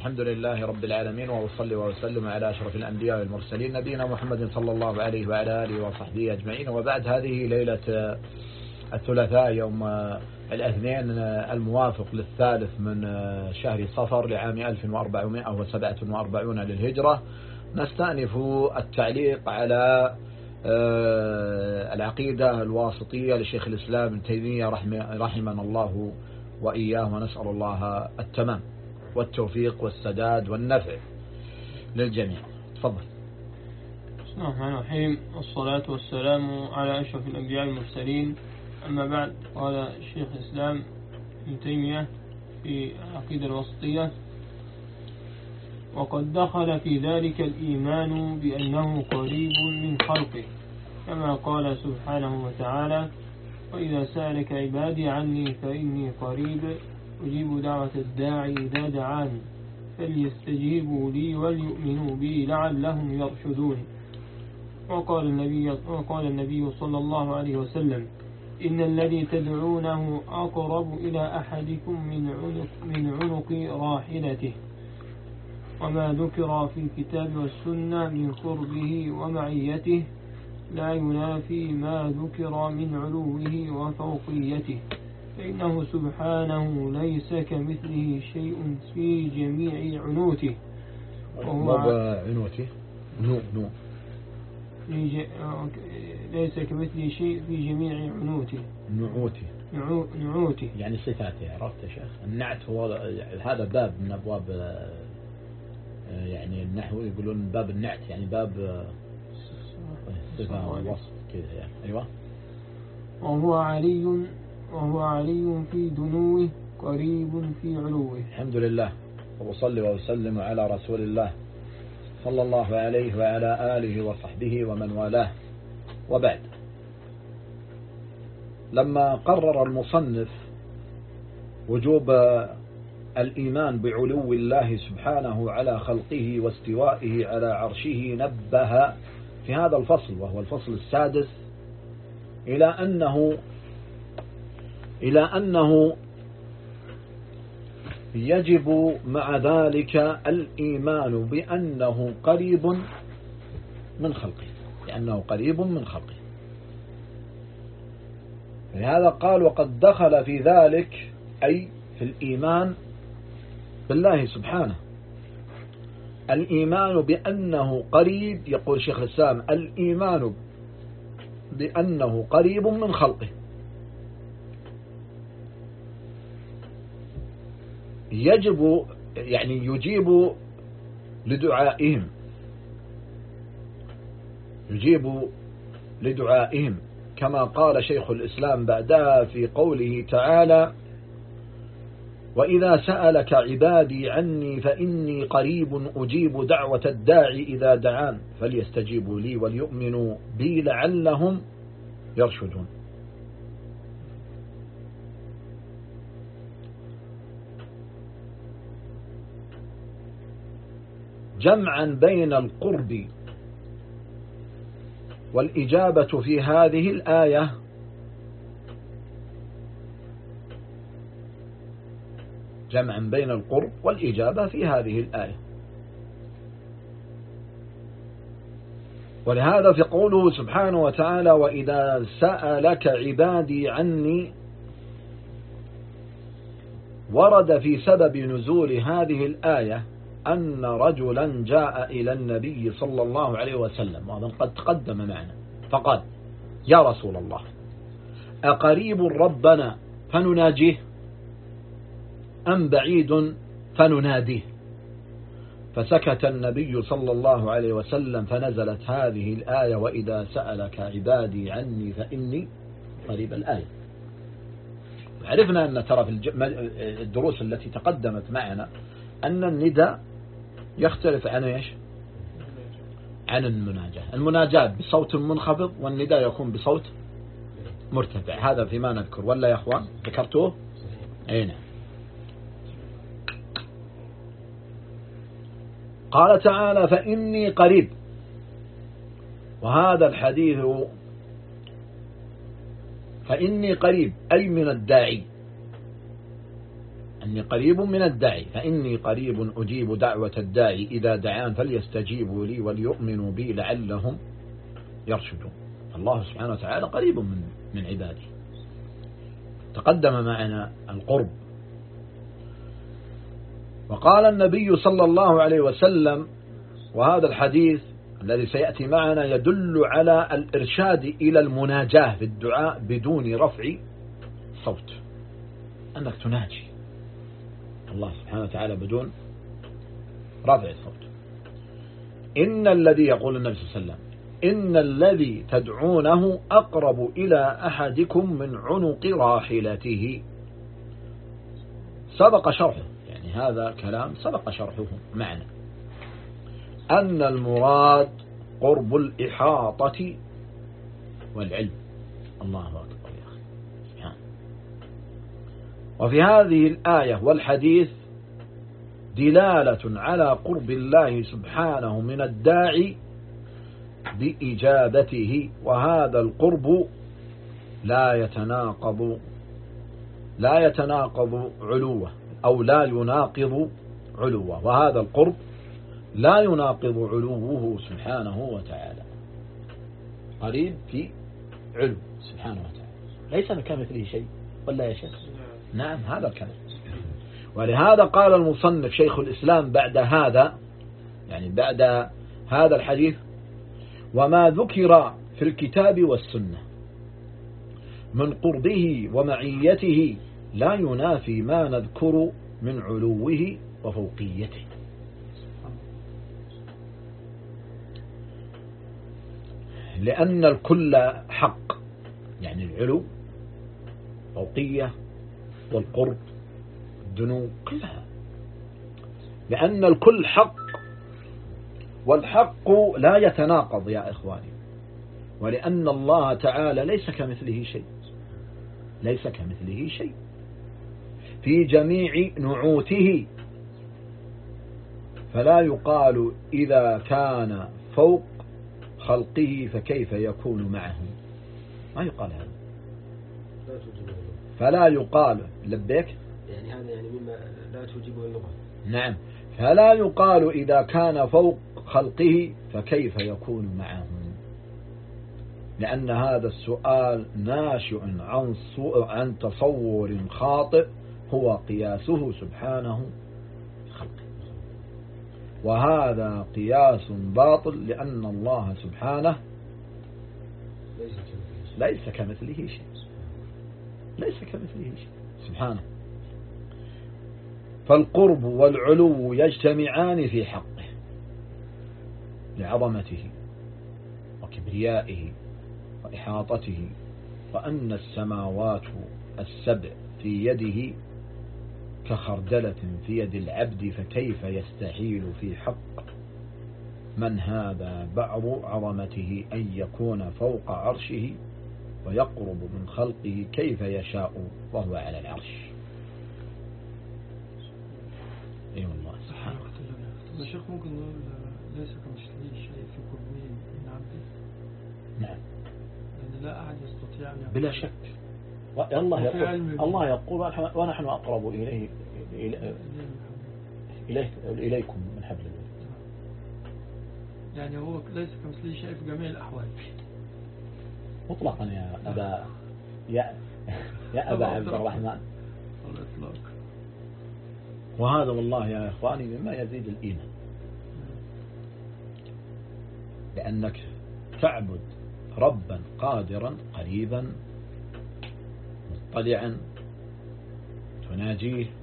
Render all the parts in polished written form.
الحمد لله رب العالمين، وأصلي وأسلم على أشرف الأنبياء والمرسلين نبينا محمد صلى الله عليه وعلى آله وصحبه أجمعين. وبعد، هذه ليلة الثلاثاء يوم الاثنين الموافق للثالث من شهر صفر لعام 1447 للهجرة. نستأنف التعليق على العقيدة الواسطية لشيخ الإسلام ابن تيمية رحمنا الله وإياه، ونسأل الله التمام والتوفيق والسداد والنفع للجميع. تفضل. بسم الله الرحمن الرحيم، والصلاة والسلام على أشرف الأنبياء والمرسلين. أما بعد، قال الشيخ الإسلام ابن تيمية في العقيدة الواسطية: وقد دخل في ذلك الإيمان بأنه قريب من خلقه، كما قال سبحانه وتعالى: وإذا سألك عبادي عني فإني قريب أجيب دعوة الداعي إذا دعان فليستجيبوا لي وليؤمنوا بي لعلهم يرشدون. وقال النبي صلى الله عليه وسلم: إن الذي تدعونه أقرب إلى أحدكم من عنق راحلته. وما ذكر في الكتاب والسنة من قربه ومعيته لا ينافي ما ذكر من علوه وفوقيته، فإنه سبحانه ليس كمثله شيء في جميع عنوته. ليس كمثله شيء في جميع نعوته يعني صفاته. عرفت يا شيخ؟ النعت هو هذا باب من أبواب يعني النحو، يقولون باب النعت، يعني باب صفة والوصف كذا يعني. أيوة. وهو علي في دنوه قريب في علوه. الحمد لله، وأصلي وأسلم على رسول الله صلى الله عليه وعلى آله وصحبه ومن والاه. وبعد، لما قرر المصنف وجوب الإيمان بعلو الله سبحانه على خلقه واستوائه على عرشه، نبه في هذا الفصل، وهو الفصل السادس، إلى أنه يجب مع ذلك الإيمان بأنه قريب من خلقه، لأنه قريب من خلقه. لهذا قال: وقد دخل في ذلك، أي في الإيمان بالله سبحانه، الإيمان بأنه قريب. يقول شيخ الإسلام: الإيمان بأنه قريب من خلقه، يجب يعني يجيب لدعائهم، كما قال شيخ الإسلام بعدها في قوله تعالى: وإذا سألك عبادي عني فإني قريب أجيب دعوة الداعي إذا دعان فليستجيبوا لي وليؤمنوا بي لعلهم يرشدون. جمعا بين القرب والإجابة في هذه الآية، جمعا بين القرب والإجابة في هذه الآية. ولهذا في قوله سبحانه وتعالى: وإذا سألك عبادي عني، ورد في سبب نزول هذه الآية أن رجلا جاء إلى النبي صلى الله عليه وسلم، وهذا قد تقدم معنا، فقال: يا رسول الله، أقريب ربنا فنناجيه أم بعيد فنناديه؟ فسكت النبي صلى الله عليه وسلم، فنزلت هذه الآية: وإذا سألك عبادي عني فإني قريب. الآية. عرفنا أن ترى في الدروس التي تقدمت معنا أن النداء يختلف عن إيش؟ عن المناجاة. المناجاة بصوت منخفض، والنداء يكون بصوت مرتفع. هذا فيما نذكر، ولا يا أخوان ذكرتوه؟ أين؟ قال تعالى: فإني قريب. وهذا الحديث فإني قريب أي من الداعي، إني قريب من الداعي، فإني قريب أجيب دعوة الداعي إذا دعان فليستجيبوا لي وليؤمنوا بي لعلهم يرشدون. الله سبحانه وتعالى قريب من عباده. تقدم معنا القرب. وقال النبي صلى الله عليه وسلم، وهذا الحديث الذي سيأتي معنا يدل على الإرشاد إلى المناجاة في الدعاء بدون رفع صوت، أنك تناجي الله سبحانه وتعالى بدون رفع الصوت. إن الذي، يقول النبي صلى الله عليه وسلم، إن الذي تدعونه أقرب إلى أحدكم من عنق راحلته. سبق شرحه، يعني هذا كلام سبق شرحه معنا، أن المراد قرب الإحاطة والعلم. الله أكبر يا أخي سبحانه. وفي هذه الآية والحديث دلالة على قرب الله سبحانه من الداعي بإجابته، وهذا القرب لا يتناقض علوه، أو لا يناقض علوه، وهذا القرب لا يناقض علوه سبحانه وتعالى، قريب في علو سبحانه وتعالى، ليس كمثله شيء ولا يا شيخ؟ نعم هذا الكلام. ولهذا قال المصنف شيخ الإسلام بعد هذا، يعني بعد هذا الحديث: وما ذكر في الكتاب والسنة من قربه ومعيته لا ينافي ما نذكر من علوه وفوقيته. لأن الكل حق، يعني العلو، فوقية، والقرب، الدنو، كلها، لأن الكل حق، والحق لا يتناقض يا إخواني. ولأن الله تعالى ليس كمثله شيء، ليس كمثله شيء في جميع نعوته، فلا يقال إذا كان فوق خلقه فكيف يكون معهم، ما يقال هذا، فلا يقال. لبيك، يعني هذا يعني مما لا توجبه اللغة. نعم، فلا يقال إذا كان فوق خلقه فكيف يكون معهم، لأن هذا السؤال ناشئ عن تصور خاطئ هو قياسه سبحانه خلقه، وهذا قياس باطل، لأن الله سبحانه ليس كمثله شيء، ليس كمثله شيء سبحانه. فالقرب والعلو يجتمعان في حقه لعظمته وكبريائه وإحاطته، وأن السماوات السبع في يده كخردلة في يد العبد، فكيف يستحيل في حق من هذا بعض عظمته أن يكون فوق عرشه ويقرب من خلقه كيف يشاء وهو على العرش. اي والله سبحانه وتعالى. الشيخ ممكن نقول ليس كمثله شيء في قربه من عبده؟ نعم، يعني لا أحد يستطيع بلا شك. الله يقول ونحن أقرب إليكم من حبل الوريد. يعني هو ليس كمثله شيء في جميع الأحوال مطلقا يا أبا عبد الرحمن، الإطلاق. وهذا والله يا إخواني مما يزيد الإيمان، لأنك تعبد ربا قادرا قريبا مطلعا تناجيه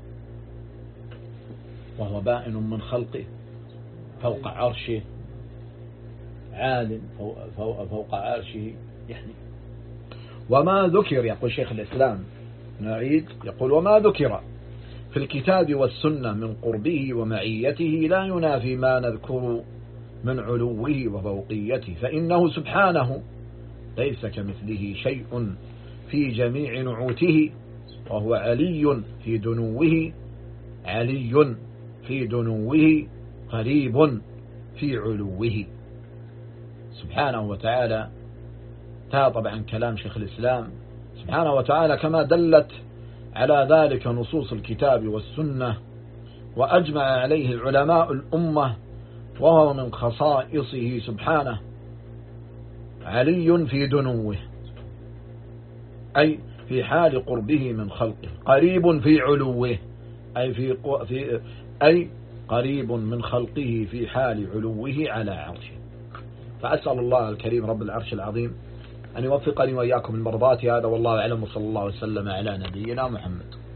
وهو بائن من خلقه فوق عرشه، عالم فوق عرشه يعني. وما ذكر، يقول شيخ الإسلام، نعيد، يقول: وما ذكر في الكتاب والسنة من قربه ومعيته لا ينافي ما نذكر من علوه وفوقيته، فإنه سبحانه ليس كمثله شيء في جميع نعوته، وهو علي في دنوه، علي في دنوه، قريب في علوه سبحانه وتعالى. هذا طبعا كلام شيخ الإسلام سبحانه وتعالى كما دلت على ذلك نصوص الكتاب والسنة، وأجمع عليه علماء الأمة، وهو من خصائصه سبحانه. علي في دنوه، أي في حال قربه من خلقه. قريب في علوه، أي قريب من خلقه في حال علوه على عرشه. فأسأل الله الكريم رب العرش العظيم أن يوفقني وإياكم من مرضات هذا، والله أعلم، وصلى الله وسلم على نبينا محمد.